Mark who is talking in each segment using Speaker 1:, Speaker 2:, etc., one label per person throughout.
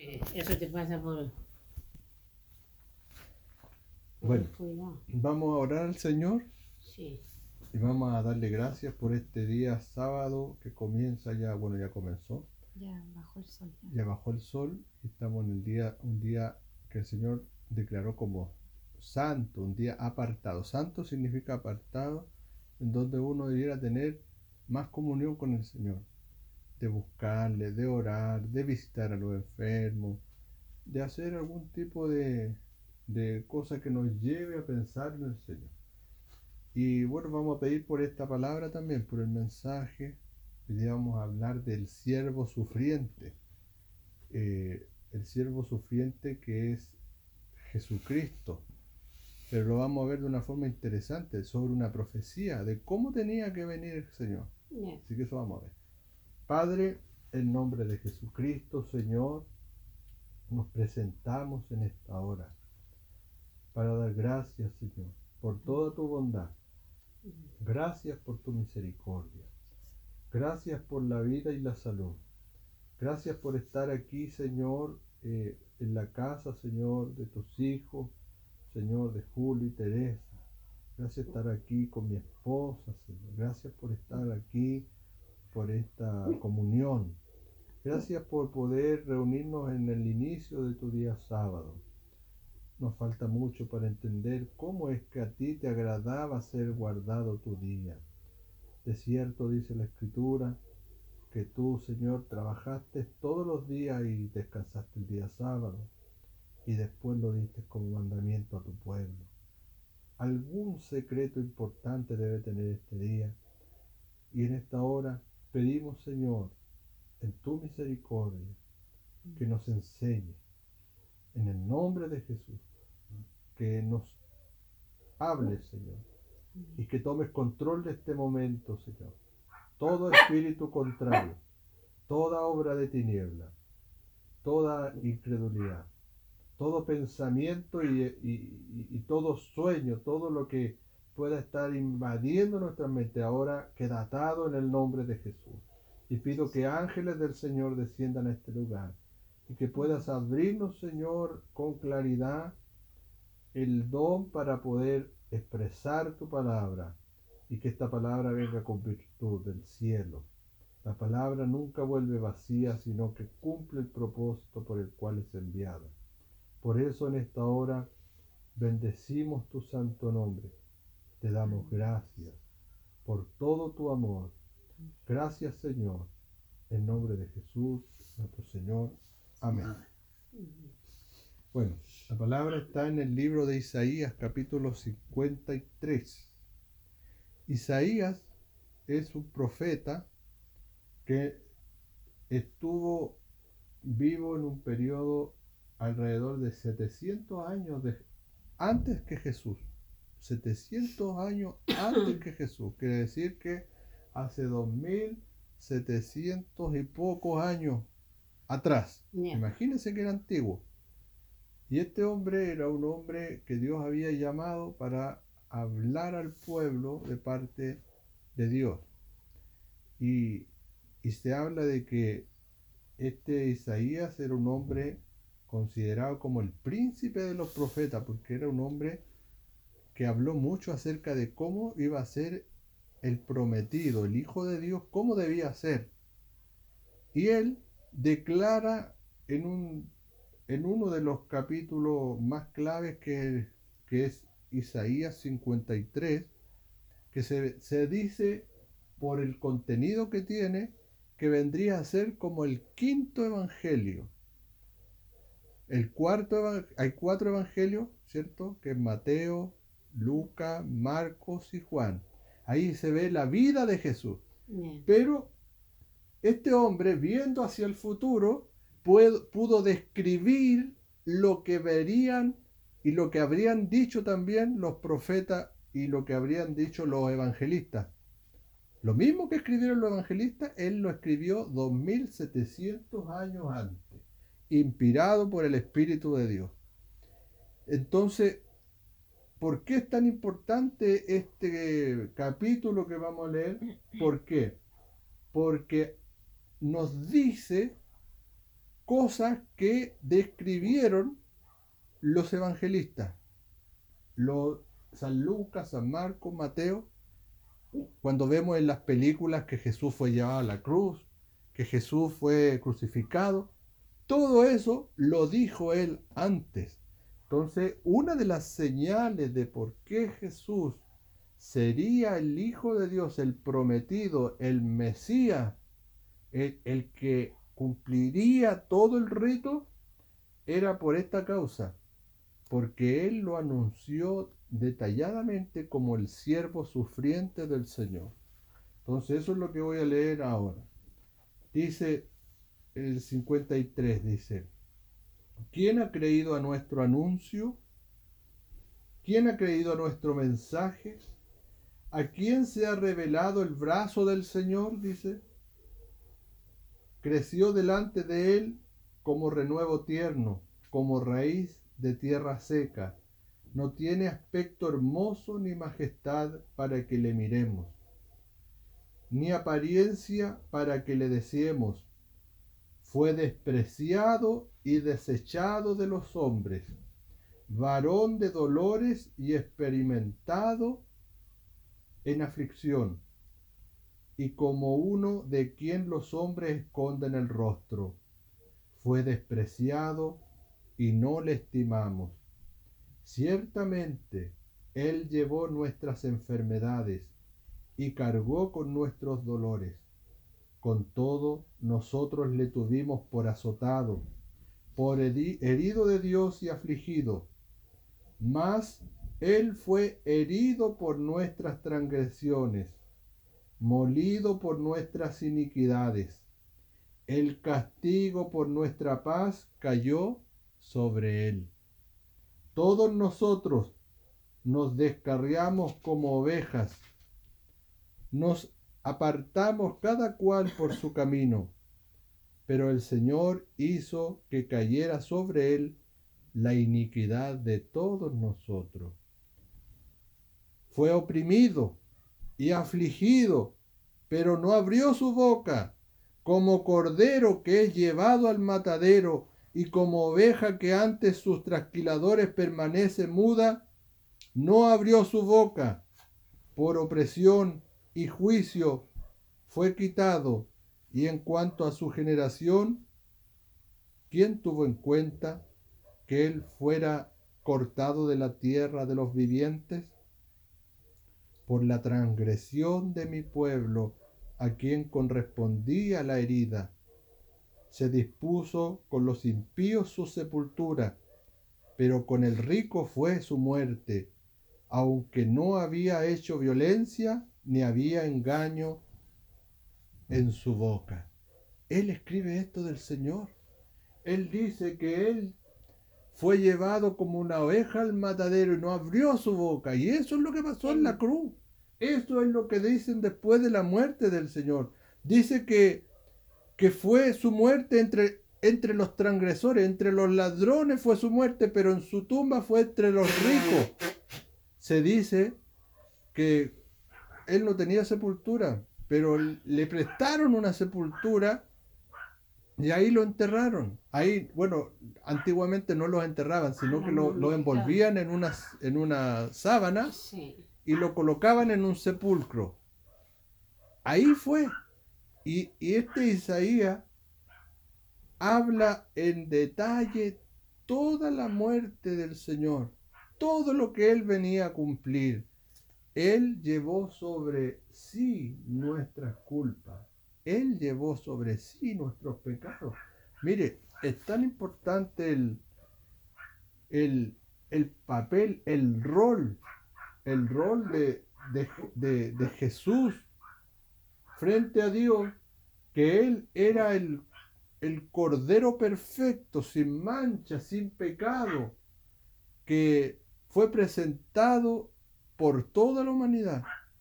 Speaker 1: Eso te pasa por
Speaker 2: Bueno,
Speaker 1: descuidado.
Speaker 2: vamos a orar al Señor
Speaker 1: Sí,
Speaker 2: y vamos a darle gracias por este día sábado que comienza ya, bueno, ya comenzó,
Speaker 3: Ya bajó el sol.
Speaker 2: ya bajó el sol y estamos en un día que el Señor declaró como santo, un día apartado. Santo significa apartado, en donde uno debiera tener más comunión con el Señor, de buscarle, de orar, de visitar a los enfermos, de hacer algún tipo de cosa que nos lleve a pensar en el Señor. Y bueno, vamos a pedir por esta palabra también, por el mensaje. Hoy día vamos a hablar del siervo sufriente. El siervo sufriente que es Jesucristo. Pero lo vamos a ver de una forma interesante, sobre una profecía de cómo tenía que venir el Señor.
Speaker 1: ya.
Speaker 2: Así que eso vamos a ver. Padre, en nombre de Jesucristo, Señor, nos presentamos en esta hora para dar gracias, Señor, por toda tu bondad. Gracias por tu misericordia. Gracias por la vida y la salud. Gracias por estar aquí, Señor, en la casa, Señor, de tus hijos, Señor, de Julio y Teresa. Gracias por estar aquí con mi esposa, Señor. Gracias por estar aquí, por esta comunión. Gracias por poder reunirnos en el inicio de tu día sábado. Nos falta mucho para entender cómo es que a ti te agradaba ser guardado tu día. De cierto dice la Escritura que tú, Señor, trabajaste todos los días y descansaste el día sábado y después lo diste como mandamiento a tu pueblo. Algún secreto importante debe tener este día y en esta hora pedimos, Señor, en tu misericordia, que nos enseñe en el nombre de Jesús, que nos hables, Señor, y que tomes control de este momento, Señor. Todo espíritu contrario, toda obra de tiniebla, toda incredulidad, todo pensamiento y todo sueño, todo lo que pueda estar invadiendo nuestra mente ahora queda atado en el nombre de Jesús. Y pido que ángeles del Señor desciendan a este lugar y que puedas abrirnos, Señor, con claridad el don para poder expresar tu palabra y que esta palabra venga con virtud del cielo. La palabra nunca vuelve vacía, sino que cumple el propósito por el cual es enviada. Por eso en esta hora bendecimos tu santo nombre. Te damos gracias por todo tu amor. Gracias, Señor, en nombre de Jesús, nuestro Señor. Amén. Bueno, la palabra está en el libro de Isaías, capítulo 53. Isaías es un profeta que estuvo vivo en un periodo alrededor de 700 años antes que Jesús. 700 años antes que Jesús. Quiere decir que hace 2700 y pocos años atrás.
Speaker 1: Ya.
Speaker 2: Imagínense que era antiguo. Y este hombre era un hombre que Dios había llamado para hablar al pueblo de parte de Dios. Y se habla de que este Isaías era un hombre considerado como el príncipe de los profetas, porque era un hombre que habló mucho acerca de cómo iba a ser el prometido, el Hijo de Dios, cómo debía ser. Y él declara en uno de los capítulos más claves que es Isaías 53, que se dice por el contenido que tiene, que vendría a ser como el quinto evangelio. Hay 4 evangelios, ¿cierto? Que es Mateo, Lucas, Marcos y Juan. Ahí se ve la vida de Jesús.
Speaker 1: Ya.
Speaker 2: Pero este hombre, viendo hacia el futuro, pudo describir lo que verían y lo que habrían dicho también los profetas y lo que habrían dicho los evangelistas. Lo mismo que escribieron los evangelistas, él lo escribió 2700 años antes, inspirado por el Espíritu de Dios. Entonces, ¿por qué es tan importante este capítulo que vamos a leer? ¿Por qué? Porque nos dice cosas que describieron los evangelistas, San Lucas, San Marcos, Mateo, cuando vemos en las películas que Jesús fue llevado a la cruz, que Jesús fue crucificado, todo eso lo dijo él antes. Entonces, una de las señales de por qué Jesús sería el Hijo de Dios, el prometido, el Mesías, el que cumpliría todo el rito, era por esta causa, porque él lo anunció detalladamente como el siervo sufriente del Señor. Entonces eso es lo que voy a leer ahora. Dice el 53, dice, ¿quién ha creído a nuestro anuncio? ¿Quién ha creído a nuestro mensaje? ¿A quién se ha revelado el brazo del Señor? Dice, creció delante de él como renuevo tierno, como raíz de tierra seca. No tiene aspecto hermoso ni majestad para que le miremos, ni apariencia para que le deseemos. Fue despreciado y desechado de los hombres, varón de dolores y experimentado en aflicción, y como uno de quien los hombres esconden el rostro. Fue despreciado y no le estimamos. Ciertamente, Él llevó nuestras enfermedades y cargó con nuestros dolores. Con todo, nosotros le tuvimos por azotado, por herido de Dios y afligido. Mas Él fue herido por nuestras transgresiones, molido por nuestras iniquidades. El castigo por nuestra paz cayó sobre Él. Todos nosotros nos descarriamos como ovejas, nos apartamos cada cual por su camino, pero el Señor hizo que cayera sobre él la iniquidad de todos nosotros. Fue oprimido y afligido, pero no abrió su boca, como cordero que es llevado al matadero, y como oveja que ante sus trasquiladores permanece muda, no abrió su boca. Por opresión y juicio fue quitado. Y en cuanto a su generación, ¿quién tuvo en cuenta que él fuera cortado de la tierra de los vivientes? Por la transgresión de mi pueblo, a quien correspondía la herida, se dispuso con los impíos su sepultura, pero con el rico fue su muerte, aunque no había hecho violencia ni había engaño en su boca. Él escribe esto del Señor. Él dice que él fue llevado como una oveja al matadero y no abrió su boca. Y eso es lo que pasó en la cruz. Eso es lo que dicen después de la muerte del Señor. Dice que fue su muerte entre los transgresores, entre los ladrones fue su muerte, pero en su tumba fue entre los ricos. Se dice que él no tenía sepultura, pero le prestaron una sepultura y ahí lo enterraron. Ahí, bueno, antiguamente no los enterraban, sino que lo envolvían en una sábana y lo colocaban en un sepulcro. Ahí fue. Y este Isaías habla en detalle toda la muerte del Señor, todo lo que Él venía a cumplir. Él llevó sobre sí nuestras culpas. Él llevó sobre sí nuestros pecados. Mire, es tan importante el papel, el rol de Jesús frente a Dios, que Él era el Cordero perfecto, sin mancha, sin pecado, que fue presentado por toda la humanidad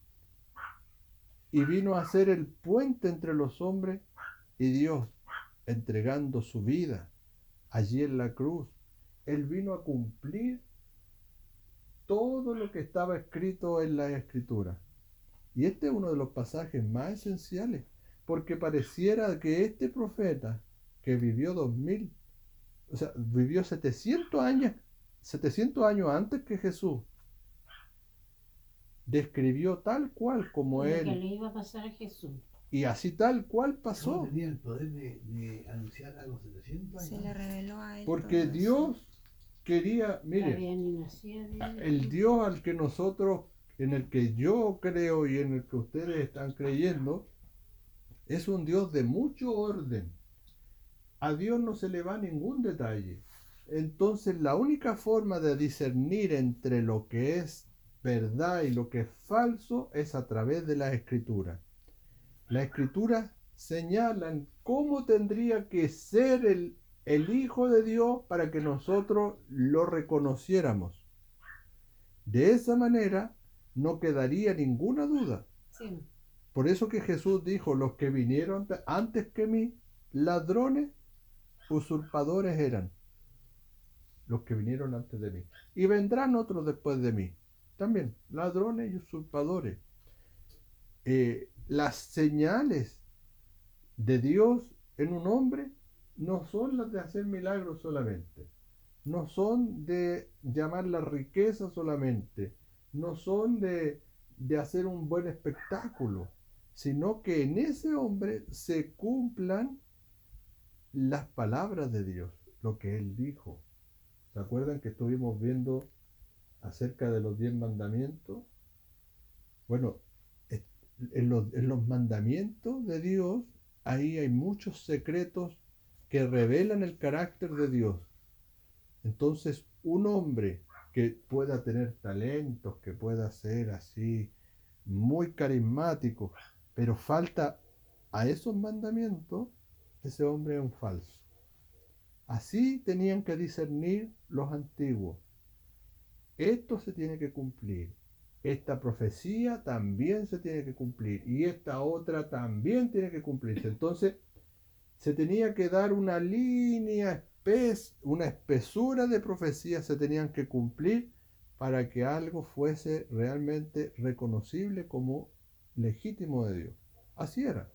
Speaker 2: y vino a ser el puente entre los hombres y Dios, entregando su vida allí en la cruz. Él vino a cumplir todo lo que estaba escrito en la Escritura. Y este es uno de los pasajes más esenciales, porque pareciera que este profeta que vivió 2000, o sea, vivió 700 años antes que Jesús, describió tal cual como
Speaker 1: Lo que
Speaker 2: él,
Speaker 1: le iba a pasar a Jesús.
Speaker 2: y así tal cual
Speaker 3: ¿Cómo
Speaker 2: pasó,
Speaker 3: tenía el poder de anunciar algo 700
Speaker 4: Se
Speaker 3: años?
Speaker 4: le reveló a él
Speaker 2: porque
Speaker 4: todo eso.
Speaker 2: Dios quería, mire,
Speaker 1: Todavía ni nacía Dios.
Speaker 2: el Dios al que nosotros, en el que yo creo y en el que ustedes están creyendo, es un Dios de mucho orden. A Dios no se le va ningún detalle. Entonces la única forma de discernir entre lo que es verdad y lo que es falso es a través de la Escritura. Las Escrituras señalan cómo tendría que ser el Hijo de Dios para que nosotros lo reconociéramos. De esa manera no quedaría ninguna duda.
Speaker 1: Sí.
Speaker 2: Por eso que Jesús dijo, los que vinieron antes que mí, ladrones, usurpadores eran. Los que vinieron antes de mí. Y vendrán otros después de mí. También, ladrones y usurpadores. Las señales de Dios en un hombre no son las de hacer milagros solamente. No son de llamar la riqueza solamente. No son de hacer un buen espectáculo. Sino que en ese hombre se cumplan las palabras de Dios, lo que Él dijo. ¿Se acuerdan que estuvimos viendo acerca de los 10 mandamientos? Bueno, en los mandamientos de Dios, ahí hay muchos secretos que revelan el carácter de Dios. Entonces, un hombre que pueda tener talentos, que pueda ser así, muy carismático, pero falta a esos mandamientos, ese hombre es un falso. Así tenían que discernir los antiguos. Esto se tiene que cumplir. Esta profecía también se tiene que cumplir. Y esta otra también tiene que cumplirse. Entonces, se tenía que dar una línea una espesura de profecías se tenían que cumplir para que algo fuese realmente reconocible como legítimo de Dios. Así era.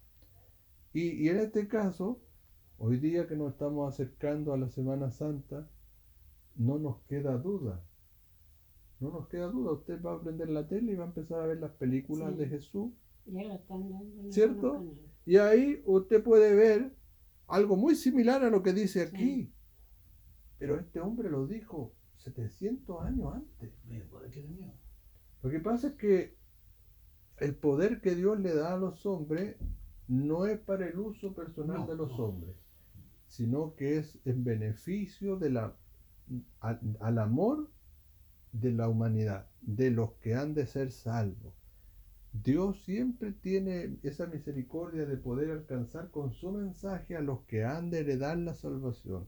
Speaker 2: Y en este caso, hoy día que nos estamos acercando a la Semana Santa, no nos queda duda. No nos queda duda. Usted va a prender la tele y va a empezar a ver las películas
Speaker 1: Sí.
Speaker 2: de Jesús,
Speaker 1: Ya lo están dando en
Speaker 2: ¿cierto?
Speaker 1: algunos canales.
Speaker 2: Y ahí usted puede ver algo muy similar a lo que dice aquí.
Speaker 1: Sí.
Speaker 2: Pero este hombre lo dijo 700 años antes.
Speaker 3: Mira el poder que tenía.
Speaker 2: Lo que pasa es que el poder que Dios le da a los hombres no es para el uso personal de los hombres, sino que es en beneficio de al amor de la humanidad, de los que han de ser salvos. Dios siempre tiene esa misericordia de poder alcanzar con su mensaje a los que han de heredar la salvación.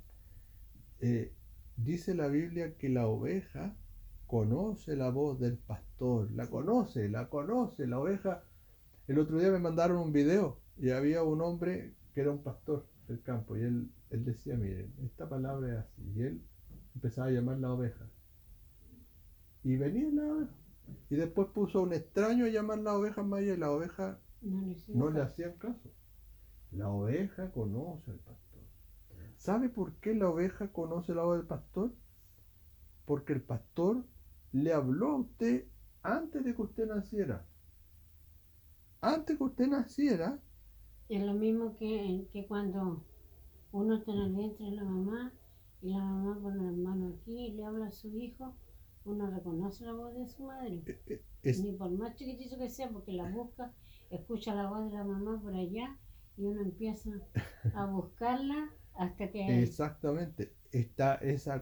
Speaker 2: Dice la Biblia que la oveja conoce la voz del pastor, la conoce, la oveja. El otro día me mandaron un video y había un hombre que era un pastor del campo y él decía, miren, esta palabra es así, y él empezaba a llamar la oveja. Y venía la oveja. Y después puso a un extraño a llamar la oveja maya y la oveja no le hacían caso. La oveja conoce al pastor. ¿Sabe por qué la oveja conoce la voz del pastor? Porque el pastor le habló a usted antes de que usted naciera. Antes que usted naciera,
Speaker 1: Es lo mismo que cuando uno está en el vientre de la mamá y la mamá pone la mano aquí y le habla a su hijo, uno reconoce la voz de su madre. Ni por más chiquitito que sea, porque la busca, escucha la voz de la mamá por allá y uno empieza a buscarla hasta que...
Speaker 2: exactamente, está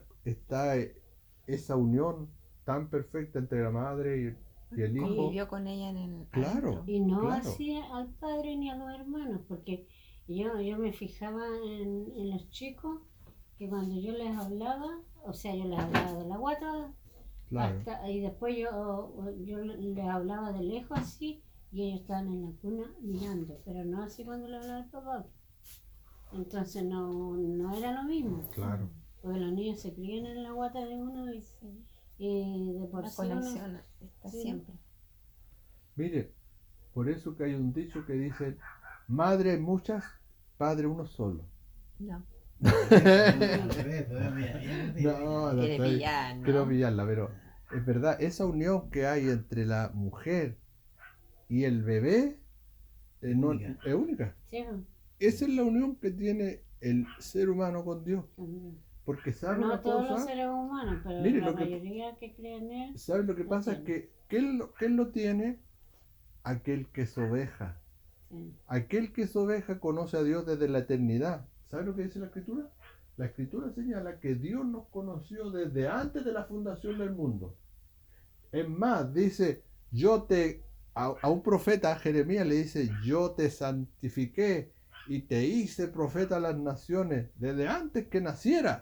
Speaker 2: esa unión tan perfecta entre la madre y el hijo.
Speaker 4: Convivió con ella en el
Speaker 2: Claro.
Speaker 4: adentro.
Speaker 1: Y no
Speaker 2: Claro.
Speaker 1: así al padre ni a los hermanos, porque yo me fijaba en los chicos que cuando yo les hablaba, o sea, yo les hablaba de la guata,
Speaker 2: Claro.
Speaker 1: y después yo les hablaba de lejos así, y ellos estaban en la cuna mirando, pero no así cuando le hablaba al papá. Entonces no era lo mismo,
Speaker 2: Claro.
Speaker 1: porque los niños se crían en la guata de uno y de por
Speaker 4: La
Speaker 1: sí uno-
Speaker 4: conexión está
Speaker 1: sí.
Speaker 4: siempre.
Speaker 2: Mire, por eso que hay un dicho que dice, madre muchas, padre uno solo.
Speaker 4: No,
Speaker 3: Al revés, pero mira,
Speaker 2: No, la
Speaker 4: quiere
Speaker 2: estoy-
Speaker 4: pillar, ¿no?
Speaker 2: quiero pillarla, pero es verdad, esa unión que hay entre la mujer y el bebé
Speaker 3: Única.
Speaker 2: es única.
Speaker 1: Sí, pues,
Speaker 2: Esa es la unión que tiene el ser humano con Dios.
Speaker 1: también.
Speaker 2: Porque sabe
Speaker 1: No
Speaker 2: una
Speaker 1: todos los
Speaker 2: cosa,
Speaker 1: seres humanos, pero
Speaker 2: Mire,
Speaker 1: la
Speaker 2: lo que-
Speaker 1: mayoría que creen en él.
Speaker 2: ¿sabe lo que
Speaker 1: lo
Speaker 2: pasa? Es
Speaker 1: tiene.
Speaker 2: que ¿quién lo tiene? Aquel que es oveja.
Speaker 1: Sí.
Speaker 2: Aquel que es oveja conoce a Dios desde la eternidad. ¿Sabe lo que dice la Escritura? La Escritura señala que Dios nos conoció desde antes de la fundación del mundo. Es más, dice, a un profeta, a Jeremías le dice, yo te santifiqué y te hice profeta a las naciones desde antes que naciera.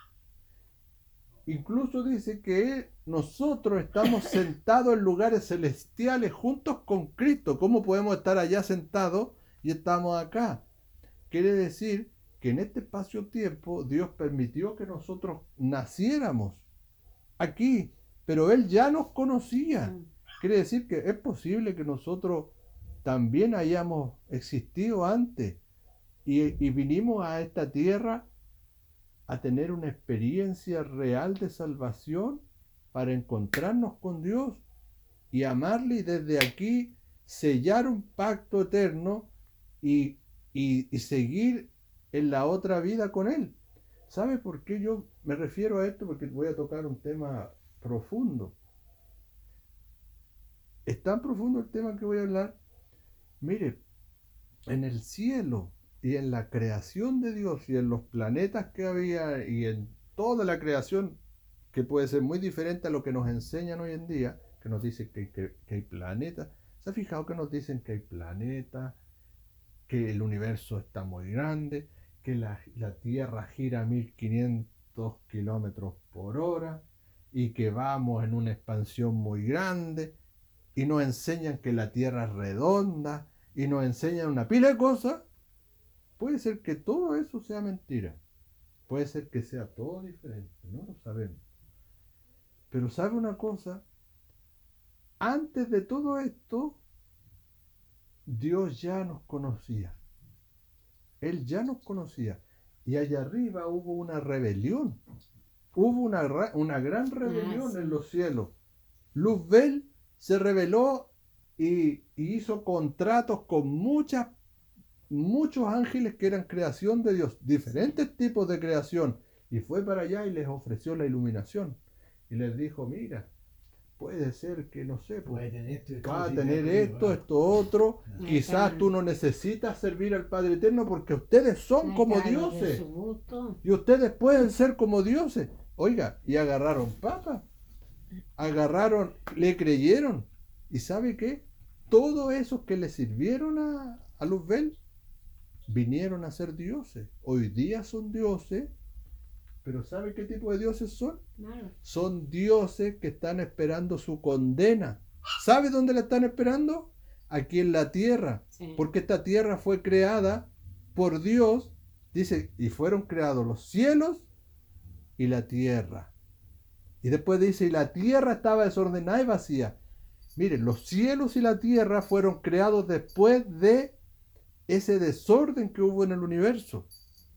Speaker 2: Incluso dice que nosotros estamos sentados en lugares celestiales juntos con Cristo. ¿Cómo podemos estar allá sentados y estamos acá? Quiere decir que en este espacio-tiempo Dios permitió que nosotros naciéramos aquí, pero Él ya nos conocía.
Speaker 1: Mm.
Speaker 2: Quiere decir que es posible que nosotros también hayamos existido antes y vinimos a esta tierra a tener una experiencia real de salvación para encontrarnos con Dios y amarle y desde aquí sellar un pacto eterno y seguir en la otra vida con Él. ¿Sabe por qué yo me refiero a esto? Porque voy a tocar un tema profundo. Es tan profundo el tema que voy a hablar. Mire, en el cielo y en la creación de Dios y en los planetas que había y en toda la creación que puede ser muy diferente a lo que nos enseñan hoy en día, que nos dicen que hay planetas. ¿Se ha fijado que nos dicen que hay planetas, que el universo está muy grande, que la Tierra gira a 1500 kilómetros por hora y que vamos en una expansión muy grande? Y nos enseñan que la Tierra es redonda y nos enseñan una pila de cosas. Puede ser que todo eso sea mentira. Puede ser que sea todo diferente. No lo sabemos. Pero ¿sabe una cosa? Antes de todo esto, Dios ya nos conocía. Él ya nos conocía. Y allá arriba hubo una rebelión. Hubo una gran rebelión
Speaker 1: sí.
Speaker 2: en los cielos. Luzbel se rebeló y hizo contratos con muchos ángeles que eran creación de Dios, diferentes tipos de creación, y fue para allá y les ofreció la iluminación y les dijo, mira, puede ser que, no sé,
Speaker 3: Puede
Speaker 2: pues,
Speaker 3: tener esto y
Speaker 2: va a
Speaker 3: sí,
Speaker 2: tener
Speaker 3: sí,
Speaker 2: esto,
Speaker 3: va.
Speaker 2: esto, otro,
Speaker 1: Ahí
Speaker 2: quizás
Speaker 1: está.
Speaker 2: tú no necesitas servir al Padre Eterno porque ustedes son
Speaker 1: Ahí
Speaker 2: como
Speaker 1: está lo de
Speaker 2: dioses
Speaker 1: su gusto.
Speaker 2: y ustedes pueden ser como dioses. Oiga, y agarraron papas, le creyeron, y ¿sabe qué? Todos esos que le sirvieron a Luzbel vinieron a ser dioses. Hoy día son dioses, pero ¿sabe qué tipo de dioses son?
Speaker 1: Claro.
Speaker 2: Son dioses que están esperando su condena. ¿Sabe dónde la están esperando? Aquí en la tierra.
Speaker 1: Sí.
Speaker 2: Porque esta tierra fue creada por Dios, dice, y fueron creados los cielos y la tierra. Y después dice, y la tierra estaba desordenada y vacía. Miren, los cielos y la tierra fueron creados después de ese desorden que hubo en el universo.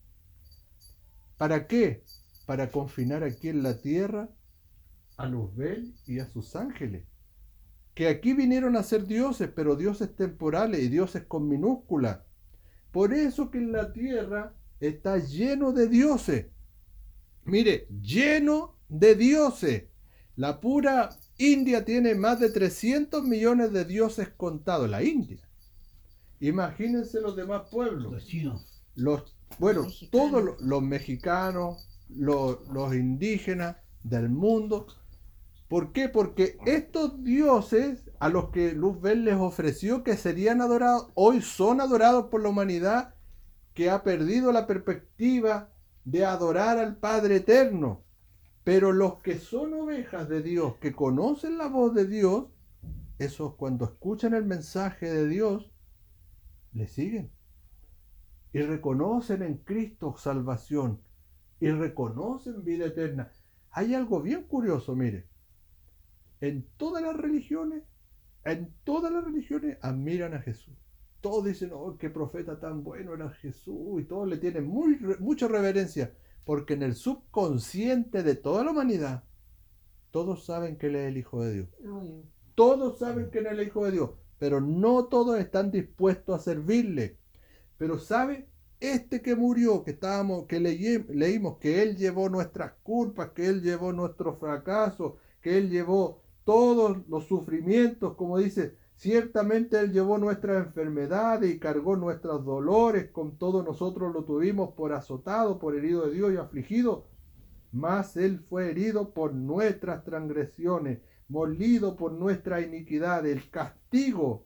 Speaker 2: ¿Para qué? Para confinar aquí en la tierra a Luzbel y a sus ángeles, que aquí vinieron a ser dioses, pero dioses temporales y dioses con minúscula. Por eso que en la tierra está lleno de dioses. Mire, lleno de dioses. La pura India tiene más de 300 millones de dioses contados, la India. Imagínense los demás pueblos.
Speaker 3: Los chinos.
Speaker 2: Bueno,
Speaker 4: Mexicanos.
Speaker 2: todos los mexicanos, los indígenas del mundo. ¿Por qué? Porque estos dioses a los que Luzbel les ofreció que serían adorados, hoy son adorados por la humanidad que ha perdido la perspectiva de adorar al Padre Eterno. Pero los que son ovejas de Dios, que conocen la voz de Dios, esos cuando escuchan el mensaje de Dios, le siguen. Y reconocen en Cristo salvación. Y reconocen vida eterna. Hay algo bien curioso, mire. En todas las religiones admiran a Jesús. todos dicen, oh, qué profeta tan bueno era Jesús, y todos le tienen mucha reverencia, porque en el subconsciente de toda la humanidad, todos saben que Él es el Hijo de Dios.
Speaker 1: Obvio.
Speaker 2: Todos saben que Él es el Hijo de Dios, pero no todos están dispuestos a servirle. Pero ¿sabe? Este que murió, que leímos que Él llevó nuestras culpas, que Él llevó nuestros fracasos, que Él llevó todos los sufrimientos, como dice, ciertamente Él llevó nuestras enfermedades y cargó nuestros dolores, con todo nosotros lo tuvimos por azotado, por herido de Dios y afligido, mas Él fue herido por nuestras transgresiones, molido por nuestra iniquidad, el castigo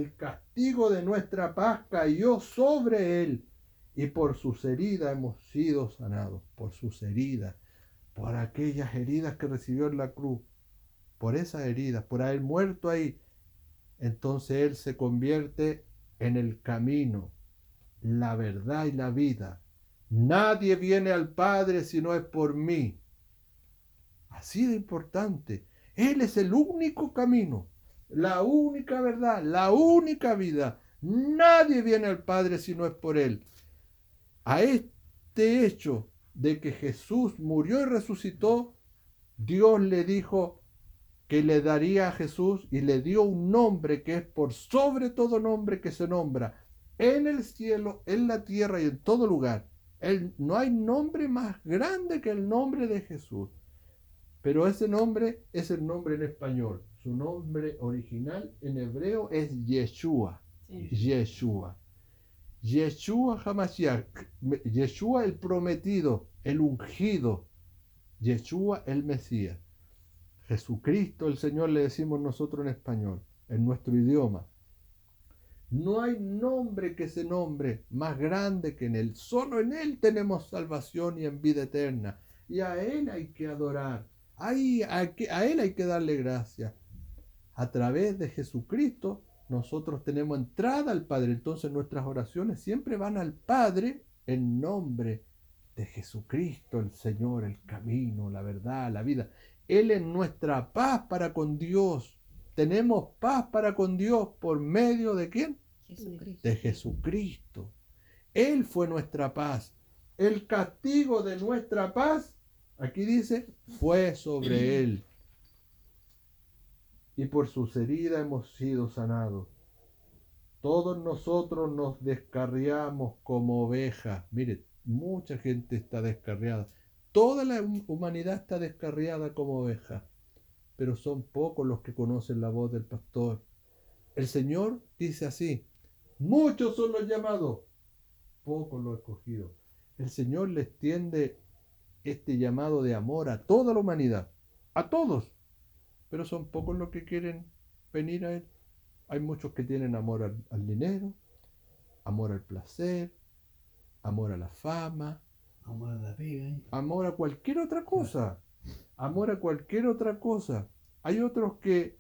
Speaker 2: de nuestra paz cayó sobre Él, y por sus heridas hemos sido sanados, por sus heridas, por aquellas heridas que recibió en la cruz, por esas heridas, por haber muerto ahí. Entonces Él se convierte en el camino, la verdad y la vida. Nadie viene al Padre si no es por mí. Así de importante. Él es el único camino, la única verdad, la única vida. Nadie viene al Padre si no es por Él. A este hecho de que Jesús murió y resucitó, Dios le dijo que le daría a Jesús y le dio un nombre que es por sobre todo nombre que se nombra en el cielo, en la tierra y en todo lugar. No hay nombre más grande que el nombre de Jesús. Pero ese nombre es el nombre en español. Su nombre original en hebreo es Yeshua.
Speaker 1: Sí.
Speaker 2: Yeshua. Yeshua Hamashiach. Yeshua el prometido, el ungido. Yeshua el Mesías. Jesucristo el Señor le decimos nosotros en español, en nuestro idioma. No hay nombre que se nombre más grande que en Él. Solo en Él tenemos salvación y en vida eterna. Y a Él hay que adorar. A Él hay que darle gracias. A través de Jesucristo nosotros tenemos entrada al Padre. Entonces nuestras oraciones siempre van al Padre en nombre de Jesucristo, el Señor, el camino, la verdad, la vida. Él es nuestra paz para con Dios. Tenemos paz para con Dios por medio de ¿quién?
Speaker 4: Jesucristo.
Speaker 2: De Jesucristo. Él fue nuestra paz. El castigo de nuestra paz, aquí dice, fue sobre Él. Y por sus heridas hemos sido sanados. Todos nosotros nos descarriamos como ovejas. Mire, mucha gente está descarriada. Toda la humanidad está descarriada como oveja, pero son pocos los que conocen la voz del pastor. El Señor dice así, muchos son los llamados, pocos los escogidos. El Señor les tiende este llamado de amor a toda la humanidad, a todos, pero son pocos los que quieren venir a Él. Hay muchos que tienen amor al dinero, amor al placer, amor a la fama,
Speaker 3: Amor a la pega.
Speaker 2: amor a cualquier otra cosa. Amor a cualquier otra cosa. Hay otros que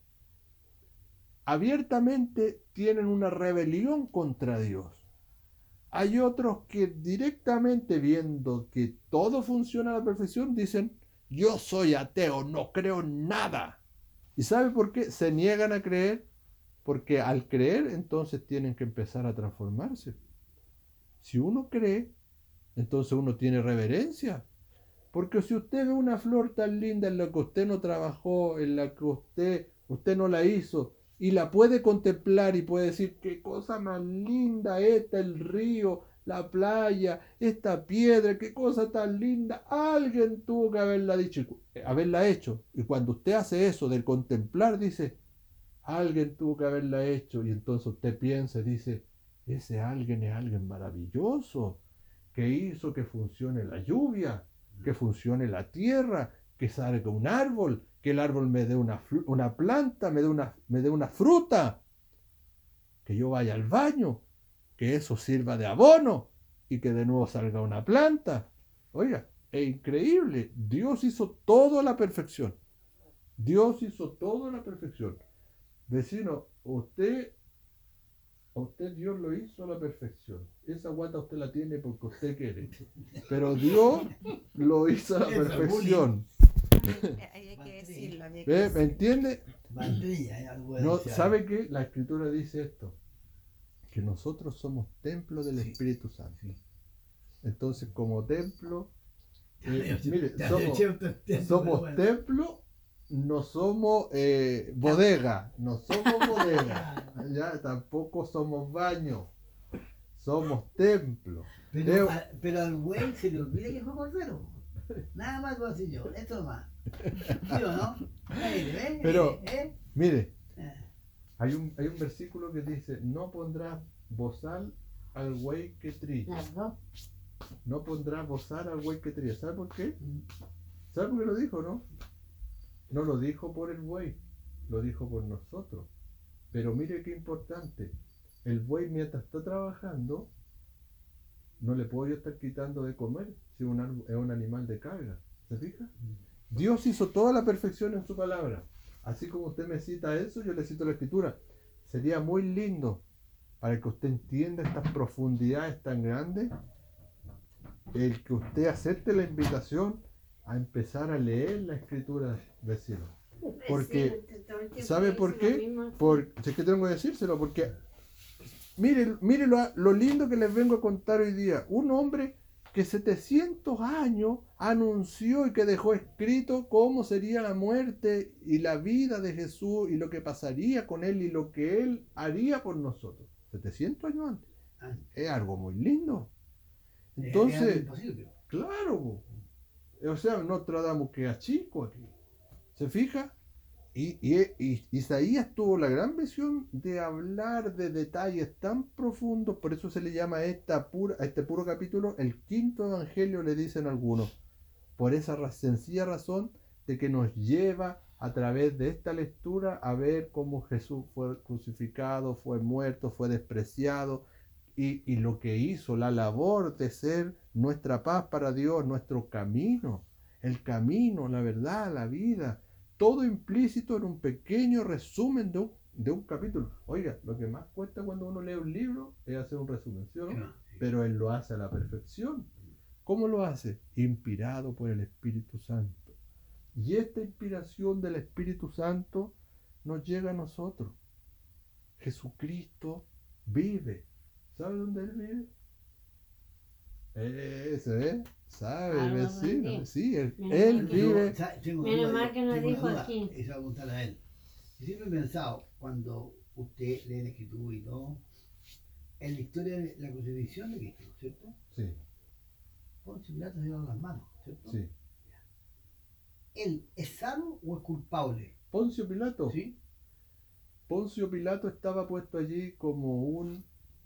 Speaker 2: abiertamente tienen una rebelión contra Dios. Hay otros que directamente viendo que todo funciona a la perfección dicen, yo soy ateo, no creo en nada. ¿Y sabe por qué? Se niegan a creer, porque al creer entonces tienen que empezar a transformarse. Si uno cree, entonces uno tiene reverencia. Porque si usted ve una flor tan linda en la que usted no trabajó, en la que usted no la hizo, y la puede contemplar y puede decir, qué cosa más linda esta, el río, la playa, esta piedra, qué cosa tan linda, alguien tuvo que haberla dicho, haberla hecho. Y cuando usted hace eso del contemplar, dice, alguien tuvo que haberla hecho. Y entonces usted piensa y dice, ese alguien es alguien maravilloso, que hizo que funcione la lluvia, que funcione la tierra, que salga un árbol, que el árbol me dé una planta, me dé una fruta, que yo vaya al baño, que eso sirva de abono y que de nuevo salga una planta. Oiga, es increíble. Dios hizo todo a la perfección. Dios hizo todo a la perfección. Vecino, usted Dios lo hizo a la perfección. Esa guata usted la tiene porque usted quiere. Pero Dios lo hizo a la perfección.
Speaker 4: Hay que decirlo. Hay que
Speaker 2: ¿Me
Speaker 4: decirlo.
Speaker 2: entiende?
Speaker 3: Valdría, algo
Speaker 2: No,
Speaker 3: decía.
Speaker 2: ¿sabe qué? La Escritura dice esto. que nosotros somos templo del
Speaker 3: Sí.
Speaker 2: Espíritu Santo.
Speaker 3: Sí.
Speaker 2: Entonces, como templo,
Speaker 3: Ya,
Speaker 2: mire,
Speaker 3: ya,
Speaker 2: somos
Speaker 3: bueno.
Speaker 2: templo, no somos bodega, no somos bodega, ya tampoco somos baño, somos templo.
Speaker 3: Pero al güey se le olvida que fue cordero. Nada más voy a decir yo, esto nomás. ¿Sí o no? ¿Ves?
Speaker 2: Pero-
Speaker 3: ¿Eh?
Speaker 2: Mire,
Speaker 3: Eh.
Speaker 2: hay un versículo que dice, no pondrás bozal al buey que trilla.
Speaker 1: Las dos.
Speaker 2: No pondrás bozal al buey que trilla. ¿Sabe por qué? ¿Sabe por qué lo dijo, no? No lo dijo por el buey, lo dijo por nosotros. Pero mire qué importante. El buey mientras está trabajando, no le puedo yo estar quitando de comer si es un animal de carga. ¿Se fija? Dios hizo toda la perfección en su palabra. Así como usted me cita eso, yo le cito la escritura. Sería muy lindo para que usted entienda estas profundidades tan grandes, el que usted acepte la invitación a empezar a leer la escritura, vecino. Porque, ¿sabe por qué? Si es que tengo que decírselo, porque mire lo lindo que les vengo a contar hoy día. Un hombre que 700 años anunció y que dejó escrito cómo sería la muerte y la vida de Jesús y lo que pasaría con él y lo que él haría por nosotros. 700 años antes. Es algo muy lindo. Entonces, claro, o sea, Nostradamus queda chico aquí. ¿Se fija? Y Isaías tuvo la gran visión de hablar de detalles tan profundos, por eso se le llama a este puro capítulo el quinto evangelio, le dicen algunos, por esa sencilla razón de que nos lleva a través de esta lectura a ver cómo Jesús fue crucificado, fue muerto, fue despreciado, y lo que hizo, la labor de ser nuestra paz para Dios, nuestro camino, el camino, la verdad, la vida. Todo implícito en un pequeño resumen de un capítulo. Oiga, lo que más cuesta cuando uno lee un libro es hacer un resumen, ¿sí o no?
Speaker 3: Sí.
Speaker 2: Pero él lo hace a la perfección. ¿Cómo lo hace? Inspirado por el Espíritu Santo. Y esta inspiración del Espíritu Santo nos llega a nosotros. Jesucristo vive. ¿Sabe dónde él vive? Eso, ¿eh? ¿Sabe,
Speaker 1: Algo
Speaker 2: vecino?
Speaker 1: aprendí.
Speaker 2: Sí, él
Speaker 1: Menos
Speaker 2: vive.
Speaker 1: Menos mal que no dijo aquí.
Speaker 3: Eso va a contar a él. Yo siempre he pensado, cuando usted lee la escritura y todo, en la historia de la crucifixión de Cristo, ¿cierto?
Speaker 2: Sí,
Speaker 3: Poncio Pilato se lleva las manos, ¿cierto?
Speaker 2: sí.
Speaker 3: ¿Él es salvo o es culpable?
Speaker 2: Poncio Pilato.
Speaker 3: ¿Sí?
Speaker 2: Poncio Pilato estaba puesto allí como un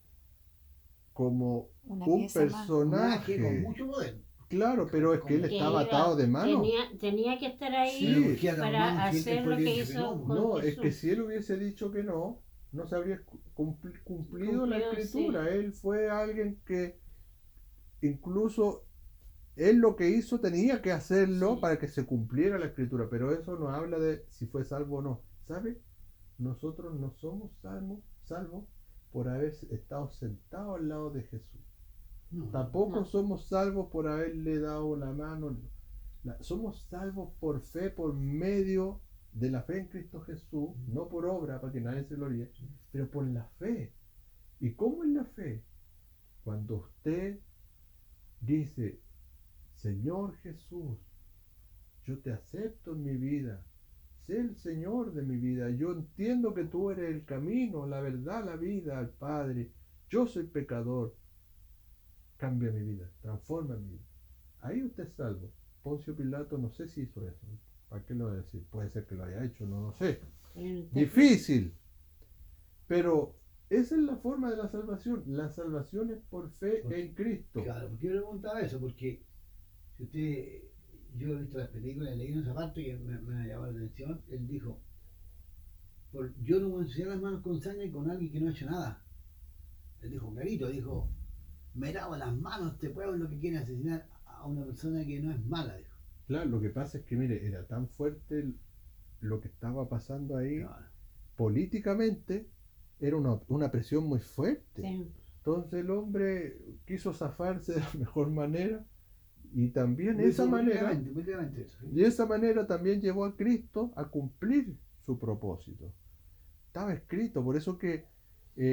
Speaker 4: Una
Speaker 2: un
Speaker 4: pieza más.
Speaker 2: personaje.
Speaker 3: Con mucho poder.
Speaker 2: Claro, pero es que él
Speaker 1: Que
Speaker 2: estaba
Speaker 1: iba-
Speaker 2: atado de mano.
Speaker 1: Tenía que estar ahí
Speaker 2: Sí.
Speaker 1: para hacer lo que hizo con
Speaker 2: No, es que
Speaker 1: Jesús.
Speaker 2: si él hubiese dicho que no, no se habría cumplido la
Speaker 1: Cumplido,
Speaker 2: escritura. Él fue alguien que incluso él lo que hizo tenía que hacerlo
Speaker 1: Sí.
Speaker 2: para que se cumpliera la escritura, pero eso no habla de si fue salvo o no. ¿Sabe? Nosotros no somos salvos por haber estado sentados al lado de Jesús.
Speaker 3: No.
Speaker 2: Tampoco
Speaker 1: No.
Speaker 2: somos salvos por haberle dado la mano. Somos salvos por fe, por medio de la fe en Cristo Jesús, no por obra, para que nadie se gloríe, pero por la fe. ¿Y cómo es la fe? Cuando usted dice, Señor Jesús, yo te acepto en mi vida, sé el Señor de mi vida, yo entiendo que tú eres el camino, la verdad, la vida, al Padre, yo soy pecador, cambia mi vida, transforma mi vida. Ahí usted es salvo. Poncio Pilato no sé si hizo eso. ¿Para qué lo voy a decir? Puede ser que lo haya hecho, no lo sé. Difícil. Pero esa es la forma de la salvación. La salvación es por fe en Cristo.
Speaker 3: Claro, ¿por qué le preguntaba eso? Porque si usted, yo he visto las películas, leí en esa parte que me ha llamado la atención, él dijo, yo no voy a ensuciar las manos con sangre con alguien que no ha hecho nada. Él dijo clarito, dijo, me lavo las manos a este pueblo que quiere asesinar a una persona que no es mala, dijo.
Speaker 2: Claro, lo que pasa es que, mire, era tan fuerte lo que estaba pasando ahí,
Speaker 3: Claro.
Speaker 2: políticamente, era una presión muy fuerte.
Speaker 1: Sí.
Speaker 2: Entonces el hombre quiso zafarse de la mejor manera y también
Speaker 3: Muy
Speaker 2: esa manera,
Speaker 3: políticamente eso, ¿sí?
Speaker 2: y esa manera también llevó a Cristo a cumplir su propósito. Estaba escrito, por eso que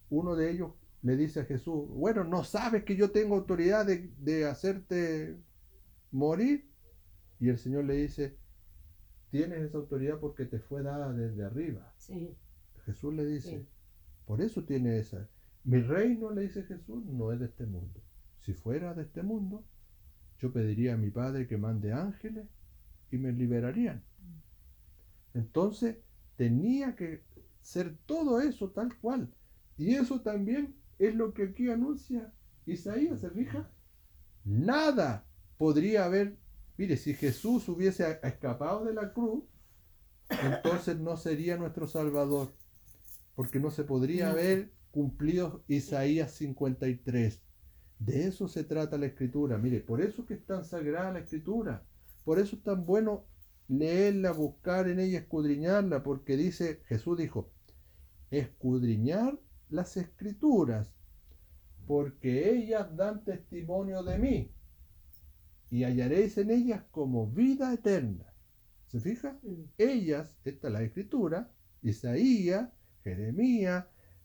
Speaker 2: uno de ellos le dice a Jesús, bueno, ¿no sabes que yo tengo autoridad de hacerte morir? Y el Señor le dice, tienes esa autoridad porque te fue dada desde arriba.
Speaker 1: Sí,
Speaker 2: Jesús le dice,
Speaker 1: sí.
Speaker 2: por eso tiene esa. Mi reino, le dice Jesús, no es de este mundo. Si fuera de este mundo, yo pediría a mi Padre que mande ángeles y me liberarían. Entonces, tenía que ser todo eso tal cual. Y eso también es lo que aquí anuncia Isaías, ¿se fija? Nada podría haber, mire, si Jesús hubiese escapado de la cruz, entonces no sería nuestro Salvador, porque no se podría
Speaker 1: No.
Speaker 2: haber cumplido Isaías 53. De eso se trata la Escritura. Mire, por eso es que es tan sagrada la Escritura. Por eso es tan bueno leerla, buscar en ella, escudriñarla, porque dice, Jesús dijo, escudriñar las Escrituras, porque ellas dan testimonio de mí, y hallaréis en ellas como vida eterna. ¿Se fija? Ellas, esta es la Escritura, Isaías, Jeremías,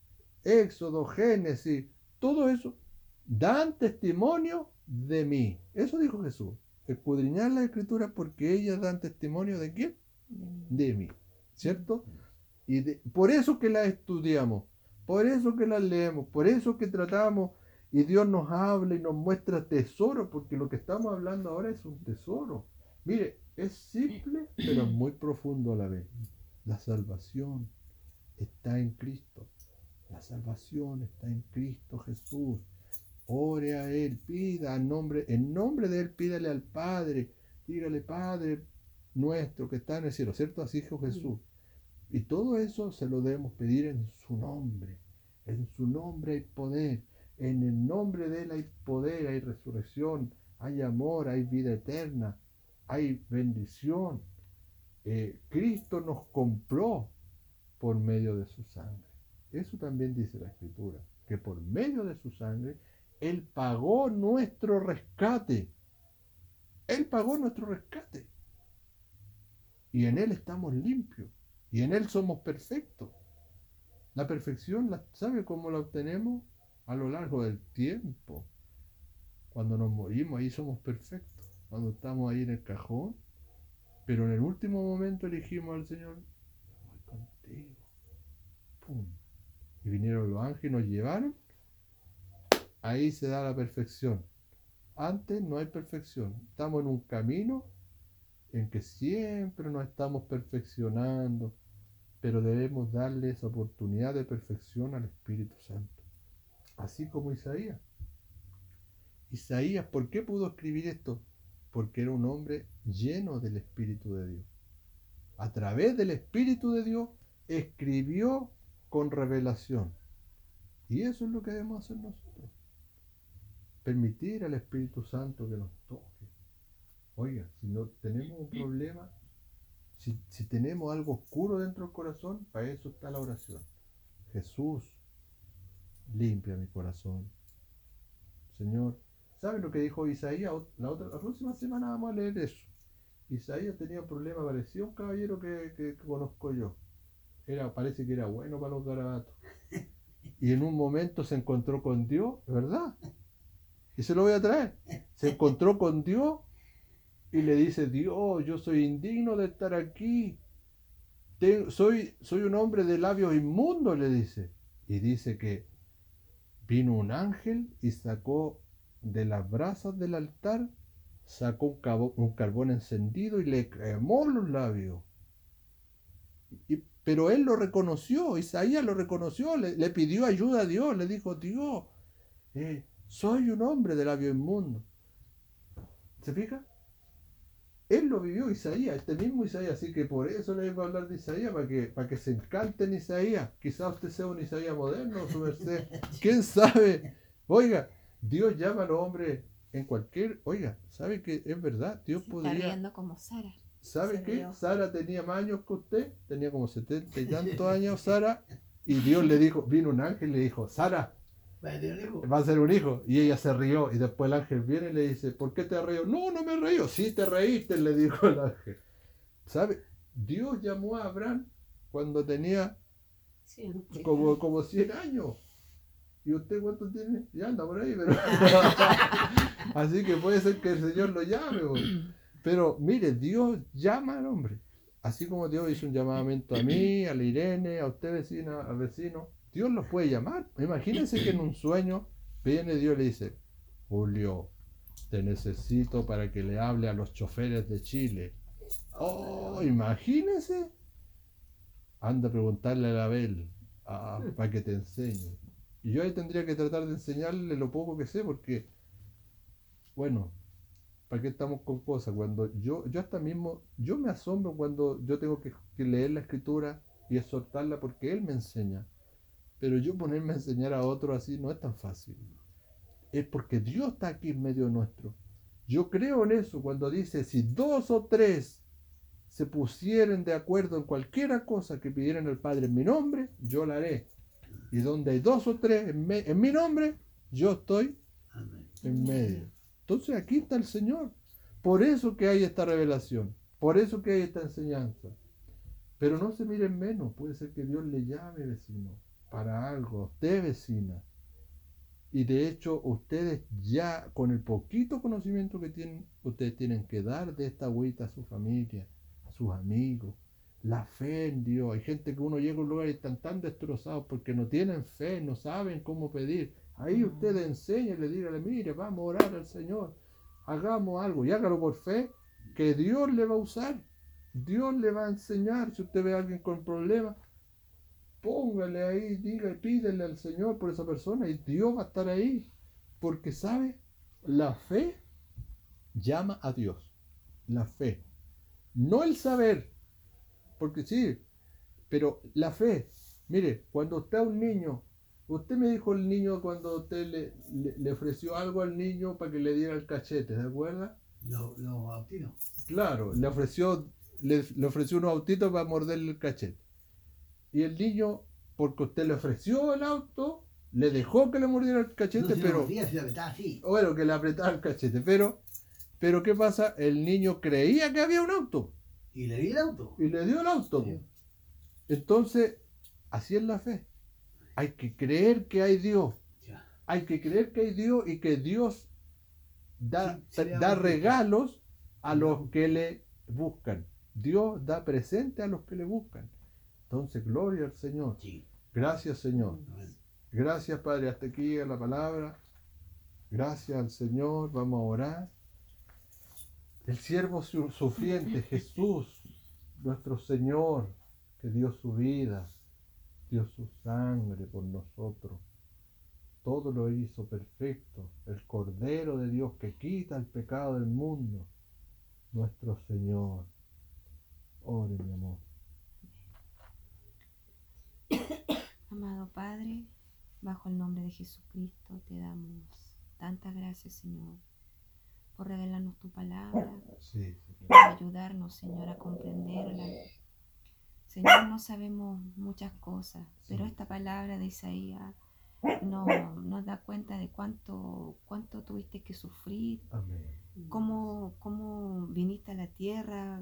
Speaker 2: Éxodo, Génesis, todo eso, dan testimonio de mí. Eso dijo Jesús. Escudriñar las Escrituras porque ellas dan testimonio ¿de quién? De mí. ¿Cierto? Y por eso que las estudiamos, por eso que las leemos, por eso que tratamos y Dios nos habla y nos muestra tesoros, porque lo que estamos hablando ahora es un tesoro. Mire, es simple, pero es muy profundo a la vez. La salvación está en Cristo. La salvación está en Cristo Jesús. Ore a Él, pida en nombre de Él, pídale al Padre. Dígale, Padre nuestro que está en el cielo, ¿cierto? Así dijo Jesús. Y todo eso se lo debemos pedir en su nombre. En su nombre hay poder. En el nombre de Él hay poder, hay resurrección, hay amor, hay vida eterna, hay bendición. Cristo nos compró por medio de su sangre. Eso también dice la Escritura, que por medio de su sangre Él pagó nuestro rescate. Él pagó nuestro rescate. Y en Él estamos limpios. Y en Él somos perfectos. La perfección, ¿sabe cómo la obtenemos? A lo largo del tiempo. Cuando nos morimos, ahí somos perfectos. Cuando estamos ahí en el cajón. Pero en el último momento elegimos al Señor. Voy contigo. ¡Pum! Y vinieron los ángeles y nos llevaron. Ahí se da la perfección. Antes no hay perfección. Estamos en un camino en que siempre nos estamos perfeccionando, pero debemos darle esa oportunidad de perfección al Espíritu Santo. Así como Isaías. Isaías, ¿por qué pudo escribir esto? Porque era un hombre lleno del Espíritu de Dios. A través del Espíritu de Dios escribió con revelación. Y eso es lo que debemos hacer nosotros. Permitir al Espíritu Santo que nos toque. Oiga, si no tenemos un problema, si tenemos algo oscuro dentro del corazón, para eso está la oración. Jesús, limpia mi corazón. Señor, ¿saben lo que dijo Isaías? La próxima semana vamos a leer eso. Isaías tenía un problema, parecía un caballero que conozco yo. Parece que era bueno para los garabatos. Y en un momento se encontró con Dios, ¿verdad? Y se lo voy a traer. Se encontró con Dios y le dice, Dios, yo soy indigno de estar aquí. Soy un hombre de labios inmundos, le dice. Y dice que vino un ángel y sacó de las brasas del altar, sacó un carbón encendido y le quemó los labios. Pero él lo reconoció, Isaías lo reconoció, le pidió ayuda a Dios, le dijo, Dios, soy un hombre de labios inmundos. ¿Se fija? Él lo vivió Isaías, este mismo Isaías, así que por eso le vengo a hablar de Isaías, para que se encanten Isaías. Quizás usted sea un Isaías moderno, su merced. ¿Quién sabe? Oiga, Dios llama a los hombres en cualquier... Oiga, ¿sabe que es verdad? Dios podría...
Speaker 4: Está riendo como Sara.
Speaker 2: ¿Sabe
Speaker 4: Se
Speaker 2: qué?
Speaker 4: rió.
Speaker 2: Sara tenía más años que usted, tenía como 70 y tantos años Sara, y Dios le dijo, vino un ángel y le dijo, Sara, va a ser un hijo. Y ella se rió. Y después el ángel viene y le dice, ¿por qué te río? No, no me río. Sí, te reíste, le dijo el ángel. ¿Sabe? Dios llamó a Abraham cuando tenía como 100 años. ¿Y usted cuánto tiene? Ya anda por ahí, pero... Así que puede ser que el Señor lo llame. Pero mire, Dios llama al hombre. Así como Dios hizo un llamamiento a mí, a la Irene, a usted vecina, al vecino, Dios los puede llamar. Imagínense que en un sueño viene Dios y le dice, Julio, te necesito para que le hable a los choferes de Chile. Oh, imagínense. Anda a preguntarle a Abel para que te enseñe. Y yo ahí tendría que tratar de enseñarle lo poco que sé, porque, bueno, ¿para qué estamos con cosas? Cuando yo hasta mismo, yo me asombro cuando yo tengo que leer la escritura y exhortarla porque Él me enseña. Pero yo ponerme a enseñar a otro así no es tan fácil. Es porque Dios está aquí en medio nuestro. Yo creo en eso cuando dice, si 2 o 3 se pusieren de acuerdo en cualquiera cosa que pidieran al Padre en mi nombre, yo la haré. Y donde hay 2 o 3 en mi nombre, yo estoy en medio. Entonces aquí está el Señor. Por eso que hay esta revelación. Por eso que hay esta enseñanza. Pero no se miren menos. Puede ser que Dios le llame, vecino, para algo. A usted, vecina. Y de hecho, ustedes ya, con el poquito conocimiento que tienen, ustedes tienen que dar de esta agüita a su familia, a sus amigos. La fe en Dios. Hay gente que uno llega a un lugar y están tan destrozados porque no tienen fe, no saben cómo pedir. Ahí ustedes enseñenle, díganle, mire, vamos a orar al Señor, hagamos algo y hágalo por fe, que Dios le va a usar, Dios le va a enseñar. Si usted ve a alguien con problemas, póngale ahí, diga y pídele al Señor por esa persona y Dios va a estar ahí, porque sabe, la fe llama a Dios, la fe, no el saber, porque sí, pero la fe. Mire, cuando usted a un niño, usted me dijo el niño cuando usted le ofreció algo al niño para que le diera el cachete, ¿se acuerda?
Speaker 3: Los bautinos.
Speaker 2: Claro, le ofreció unos autitos para morderle el cachete. Y el niño, porque usted le ofreció el auto, le dejó que le mordiera el cachete,
Speaker 3: No,
Speaker 2: pero...
Speaker 3: mordía, se apretaba así.
Speaker 2: Bueno, que le apretaba el cachete, pero ¿qué pasa? El niño creía que había un auto.
Speaker 3: Y le di el auto.
Speaker 2: Y le dio el auto.
Speaker 3: Sí.
Speaker 2: Entonces, así es la fe. Hay que creer que hay Dios.
Speaker 3: Ya.
Speaker 2: Hay que creer que hay Dios y que Dios da,
Speaker 3: Sí, sí,
Speaker 2: da
Speaker 3: vamos.
Speaker 2: regalos a los que le buscan. Dios da presente a los que le buscan. Entonces, gloria al Señor.
Speaker 3: Sí.
Speaker 2: Gracias, Señor.
Speaker 3: Amén.
Speaker 2: Gracias, Padre. Hasta aquí llega la palabra. Gracias al Señor. Vamos a orar. El siervo sufriente, Jesús, nuestro Señor, que dio su vida, dio su sangre por nosotros. Todo lo hizo perfecto. El Cordero de Dios que quita el pecado del mundo. Nuestro Señor. Ore, mi amor.
Speaker 4: Amado Padre, bajo el nombre de Jesucristo te damos tantas gracias, Señor, por revelarnos tu palabra,
Speaker 2: Sí,
Speaker 4: por ayudarnos, Señor, a comprenderla. Señor, no sabemos muchas cosas, pero esta palabra de Isaías nos da cuenta de cuánto tuviste que sufrir,
Speaker 2: amén.
Speaker 4: cómo viniste a la tierra